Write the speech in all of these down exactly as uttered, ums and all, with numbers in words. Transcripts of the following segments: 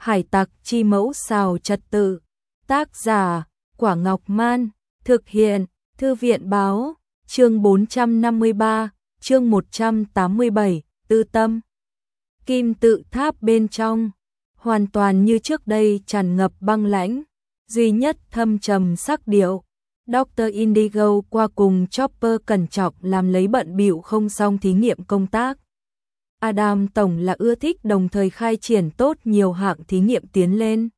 Hải tặc chi mẫu xào trật tự. Tác giả, Quả Ngọc Man. Thực hiện, Thư viện Báo. Chương bốn trăm năm mươi ba, chương một trăm tám mươi bảy, Tư Tâm. Kim tự tháp bên trong, hoàn toàn như trước đây tràn ngập băng lãnh, duy nhất thâm trầm sắc điệu. Doctor Indigo qua cùng Chopper cẩn trọng làm lấy bận bịu không xong thí nghiệm công tác. Adam tổng là ưa thích đồng thời khai triển tốt nhiều hạng thí nghiệm tiến lên.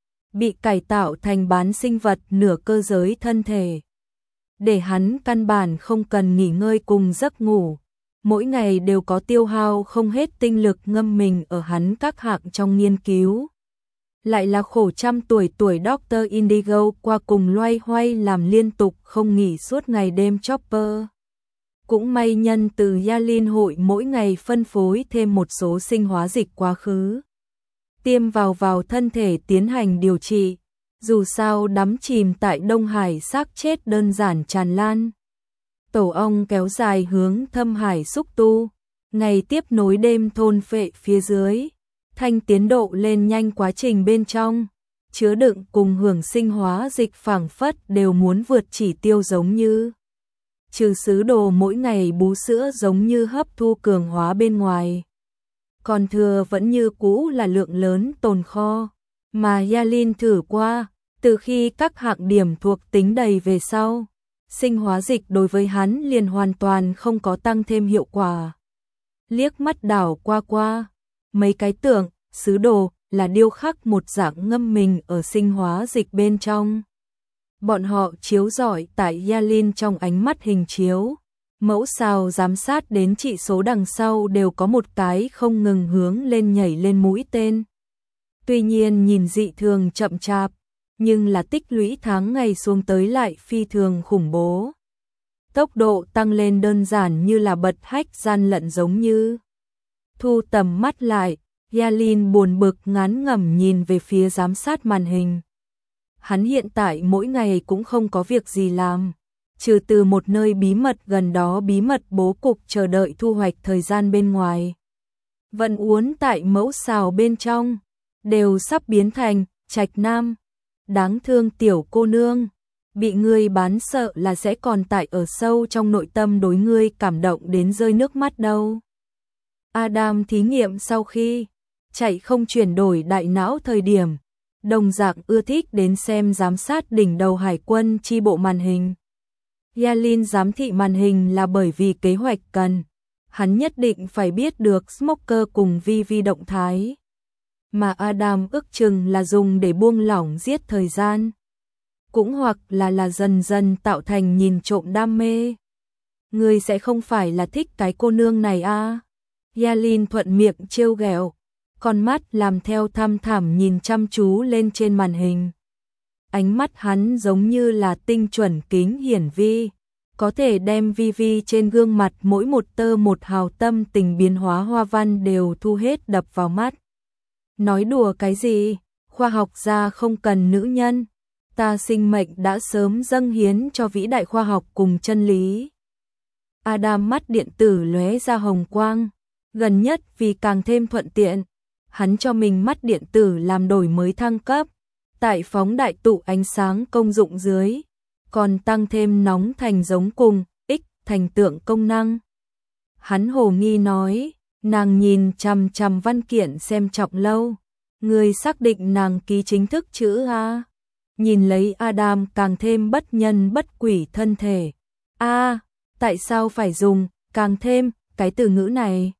Bị cải tạo thành bán sinh vật nửa cơ giới thân thể. Để hắn căn bản không cần nghỉ ngơi cùng giấc ngủ. Mỗi ngày đều có tiêu hao không hết tinh lực ngâm mình ở hắn các hạng trong nghiên cứu. Lại là khổ trăm tuổi tuổi Doctor Indigo qua cùng loay hoay làm liên tục không nghỉ suốt ngày đêm Chopper. Cũng may nhân từ Yalin hội mỗi ngày phân phối thêm một số sinh hóa dịch quá khứ. Tiêm vào vào thân thể tiến hành điều trị. Dù sao đắm chìm tại Đông Hải xác chết đơn giản tràn lan. Tổ ong kéo dài hướng thâm hải xúc tu. Ngày tiếp nối đêm thôn phệ phía dưới. Thanh tiến độ lên nhanh quá trình bên trong. Chứa đựng cùng hưởng sinh hóa dịch phảng phất đều muốn vượt chỉ tiêu giống như. Trừ sứ đồ mỗi ngày bú sữa giống như hấp thu cường hóa bên ngoài. Còn thừa vẫn như cũ là lượng lớn tồn kho. Mà Yalin thử qua, từ khi các hạng điểm thuộc tính đầy về sau. Sinh hóa dịch đối với hắn liền hoàn toàn không có tăng thêm hiệu quả. Liếc mắt đảo qua qua. Mấy cái tượng, sứ đồ là điêu khắc một dạng ngâm mình ở sinh hóa dịch bên trong. Bọn họ chiếu rọi tại Yalin trong ánh mắt hình chiếu. Mẫu sao giám sát đến trị số đằng sau đều có một cái không ngừng hướng lên nhảy lên mũi tên. Tuy nhiên nhìn dị thường chậm chạp, nhưng là tích lũy tháng ngày xuống tới lại phi thường khủng bố. Tốc độ tăng lên đơn giản như là bật hách gian lận giống như. Thu tầm mắt lại, Yalin buồn bực ngán ngẩm nhìn về phía giám sát màn hình. Hắn hiện tại mỗi ngày cũng không có việc gì làm, trừ từ một nơi bí mật gần đó bí mật bố cục chờ đợi thu hoạch thời gian bên ngoài. Vận uốn tại mẫu xào bên trong, đều sắp biến thành Trạch Nam. Đáng thương tiểu cô nương, bị ngươi bán sợ là sẽ còn tại ở sâu trong nội tâm đối ngươi cảm động đến rơi nước mắt đâu. Adam thí nghiệm sau khi chạy không chuyển đổi đại não thời điểm, đồng dạng ưa thích đến xem giám sát đỉnh đầu hải quân chi bộ màn hình. Yalin giám thị màn hình là bởi vì kế hoạch cần, hắn nhất định phải biết được Smoker cùng Vi Vi động thái. Mà Adam ước chừng là dùng để buông lỏng giết thời gian. Cũng hoặc là là dần dần tạo thành nhìn trộm đam mê. Ngươi sẽ không phải là thích cái cô nương này à? Yalin thuận miệng trêu ghẹo, con mắt làm theo thăm thẳm nhìn chăm chú lên trên màn hình. Ánh mắt hắn giống như là tinh chuẩn kính hiển vi, có thể đem Vi Vi trên gương mặt mỗi một tơ một hào tâm tình biến hóa hoa văn đều thu hết đập vào mắt. Nói đùa cái gì, khoa học gia không cần nữ nhân, ta sinh mệnh đã sớm dâng hiến cho vĩ đại khoa học cùng chân lý. Adam mắt điện tử lóe ra hồng quang, gần nhất vì càng thêm thuận tiện, hắn cho mình mắt điện tử làm đổi mới thăng cấp, tại phóng đại tụ ánh sáng công dụng dưới, còn tăng thêm nóng thành giống cùng, X thành tượng công năng. Hắn hồ nghi nói, nàng nhìn chằm chằm văn kiện xem trọng lâu, người xác định nàng ký chính thức chữ A. Nhìn lấy Adam càng thêm bất nhân bất quỷ thân thể. A, tại sao phải dùng càng thêm cái từ ngữ này?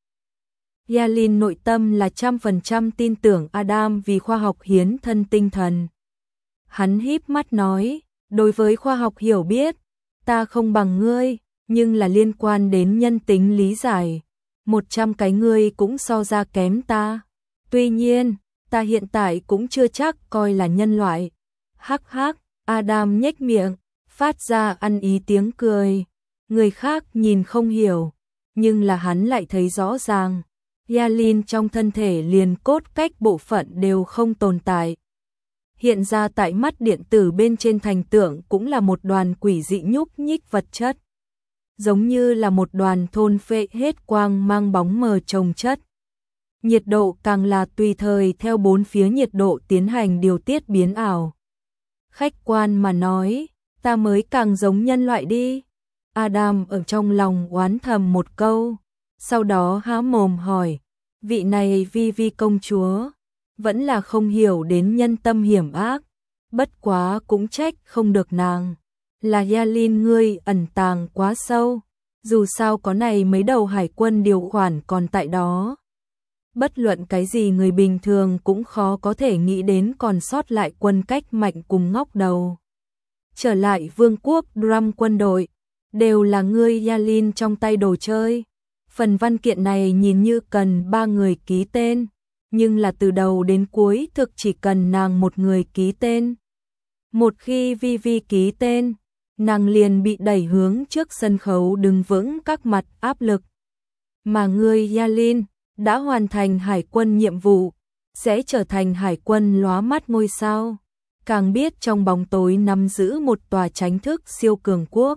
Yalin nội tâm là trăm phần trăm tin tưởng Adam vì khoa học hiến thân tinh thần. Hắn híp mắt nói, đối với khoa học hiểu biết, ta không bằng ngươi, nhưng là liên quan đến nhân tính lý giải. Một trăm cái ngươi cũng so ra kém ta. Tuy nhiên, ta hiện tại cũng chưa chắc coi là nhân loại. Hắc hắc, Adam nhếch miệng, phát ra ăn ý tiếng cười. Người khác nhìn không hiểu, nhưng là hắn lại thấy rõ ràng. Yalin trong thân thể liền cốt cách bộ phận đều không tồn tại. Hiện ra tại mắt điện tử bên trên thành tượng cũng là một đoàn quỷ dị nhúc nhích vật chất. Giống như là một đoàn thôn phệ hết quang mang bóng mờ chồng chất. nhiệt độ càng là tùy thời theo bốn phía nhiệt độ tiến hành điều tiết biến ảo. Khách quan mà nói, ta mới càng giống nhân loại đi. Adam ở trong lòng oán thầm một câu, sau đó há mồm hỏi, vị này Vi Vi công chúa, vẫn là không hiểu đến nhân tâm hiểm ác, bất quá cũng trách không được nàng. Là Yalin ngươi ẩn tàng quá sâu, dù sao có này mấy đầu hải quân điều khoản còn tại đó. Bất luận cái gì người bình thường cũng khó có thể nghĩ đến còn sót lại quân cách mạnh cùng ngóc đầu. Trở lại vương quốc Drum quân đội, đều là ngươi Yalin trong tay đồ chơi. Phần văn kiện này nhìn như cần ba người ký tên, nhưng là từ đầu đến cuối thực chỉ cần nàng một người ký tên. Một khi Vi Vi ký tên, nàng liền bị đẩy hướng trước sân khấu đứng vững các mặt áp lực. Mà ngươi Yalin đã hoàn thành hải quân nhiệm vụ, sẽ trở thành hải quân lóa mắt ngôi sao, càng biết trong bóng tối nắm giữ một tòa tránh thức siêu cường quốc.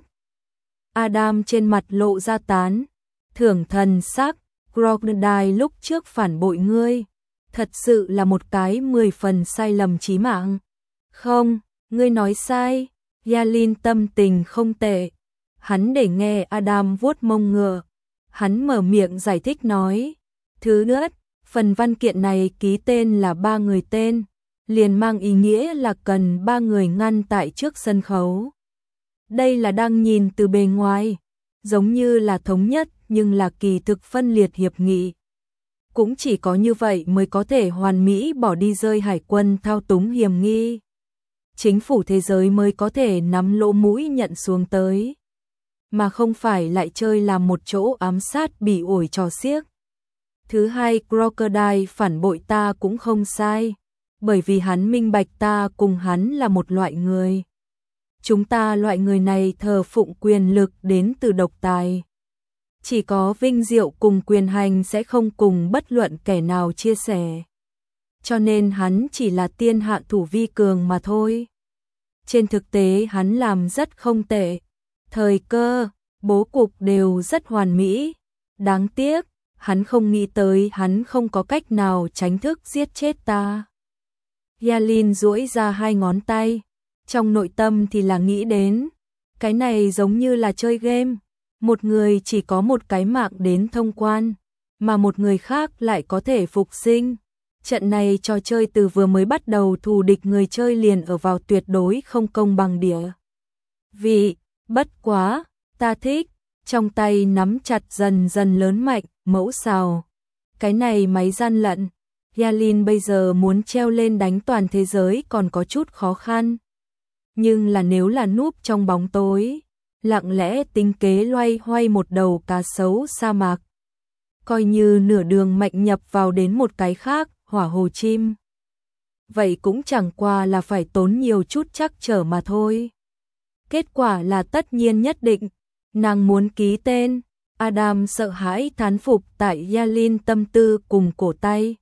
Adam trên mặt lộ ra tán thưởng thần sắc, Crocodile lúc trước phản bội ngươi, thật sự là một cái mười phần sai lầm chí mạng. Không, ngươi nói sai. Yalin tâm tình không tệ. Hắn để nghe Adam vuốt mông ngựa. Hắn mở miệng giải thích nói, thứ nữa, phần văn kiện này ký tên là ba người tên, liền mang ý nghĩa là cần ba người ngăn tại trước sân khấu. Đây là đang nhìn từ bề ngoài, giống như là thống nhất nhưng là kỳ thực phân liệt hiệp nghị. Cũng chỉ có như vậy mới có thể hoàn mỹ bỏ đi rơi hải quân thao túng hiểm nghi. Chính phủ thế giới mới có thể nắm lỗ mũi nhận xuống tới, mà không phải lại chơi làm một chỗ ám sát bị ổi trò xiếc. Thứ hai, Crocodile phản bội ta cũng không sai, bởi vì hắn minh bạch ta cùng hắn là một loại người. Chúng ta loại người này thờ phụng quyền lực đến từ độc tài. Chỉ có vinh diệu cùng quyền hành sẽ không cùng bất luận kẻ nào chia sẻ. Cho nên hắn chỉ là tiên hạ thủ vi cường mà thôi. Trên thực tế hắn làm rất không tệ. Thời cơ, bố cục đều rất hoàn mỹ. Đáng tiếc, hắn không nghĩ tới hắn không có cách nào tránh thức giết chết ta. Yalin duỗi ra hai ngón tay. Trong nội tâm thì là nghĩ đến, cái này giống như là chơi game. Một người chỉ có một cái mạng đến thông quan, mà một người khác lại có thể phục sinh. Trận này trò chơi từ vừa mới bắt đầu thù địch người chơi liền ở vào tuyệt đối không công bằng địa. Vì, bất quá, ta thích, trong tay nắm chặt dần dần lớn mạnh, mẫu xào. Cái này máy gian lận, Yalin bây giờ muốn treo lên đánh toàn thế giới còn có chút khó khăn. Nhưng là nếu là núp trong bóng tối, lặng lẽ tính kế loay hoay một đầu cá sấu sa mạc, coi như nửa đường mạnh nhập vào đến một cái khác, hỏa hồ chim. Vậy cũng chẳng qua là phải tốn nhiều chút trắc trở mà thôi. Kết quả là tất nhiên nhất định, nàng muốn ký tên. Adam sợ hãi thán phục tại Yalin tâm tư cùng cổ tay.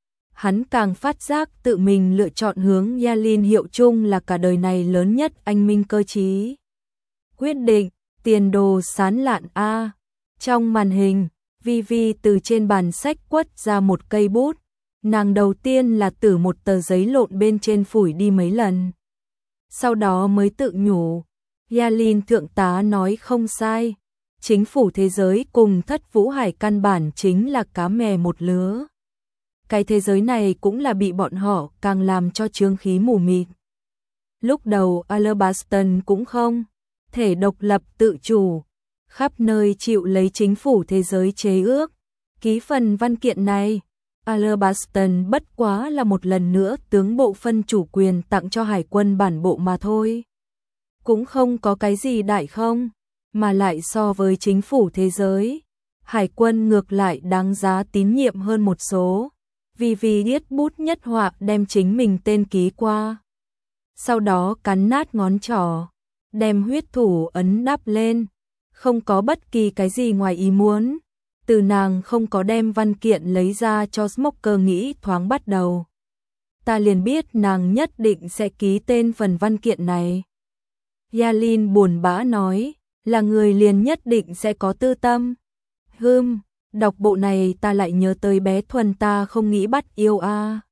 Hắn càng phát giác tự mình lựa chọn hướng Yalin hiệu chung là cả đời này lớn nhất anh minh cơ trí. Quyết định, tiền đồ sán lạn a. Trong màn hình, Vi Vi từ trên bàn sách quất ra một cây bút. Nàng đầu tiên là từ một tờ giấy lộn bên trên phủi đi mấy lần. Sau đó mới tự nhủ, Yalin thượng tá nói không sai. Chính phủ thế giới cùng Thất Vũ Hải căn bản chính là cá mè một lứa. Cái thế giới này cũng là bị bọn họ càng làm cho chướng khí mù mịt. Lúc đầu Alabaston cũng không thể độc lập tự chủ, khắp nơi chịu lấy chính phủ thế giới chế ước. Ký phần văn kiện này, Alabaston bất quá là một lần nữa tướng bộ phân chủ quyền tặng cho hải quân bản bộ mà thôi. Cũng không có cái gì đại không, mà lại so với chính phủ thế giới, hải quân ngược lại đáng giá tín nhiệm hơn một số. Vì vì viết bút nhất họa đem chính mình tên ký qua. Sau đó cắn nát ngón trỏ, đem huyết thủ ấn đắp lên. Không có bất kỳ cái gì ngoài ý muốn. Từ nàng không có đem văn kiện lấy ra cho Smoker nghĩ thoáng bắt đầu. Ta liền biết nàng nhất định sẽ ký tên phần văn kiện này. Yalin buồn bã nói, là người liền nhất định sẽ có tư tâm. Hừm, Đọc bộ này ta lại nhớ tới bé Thuần ta không nghĩ bắt yêu a.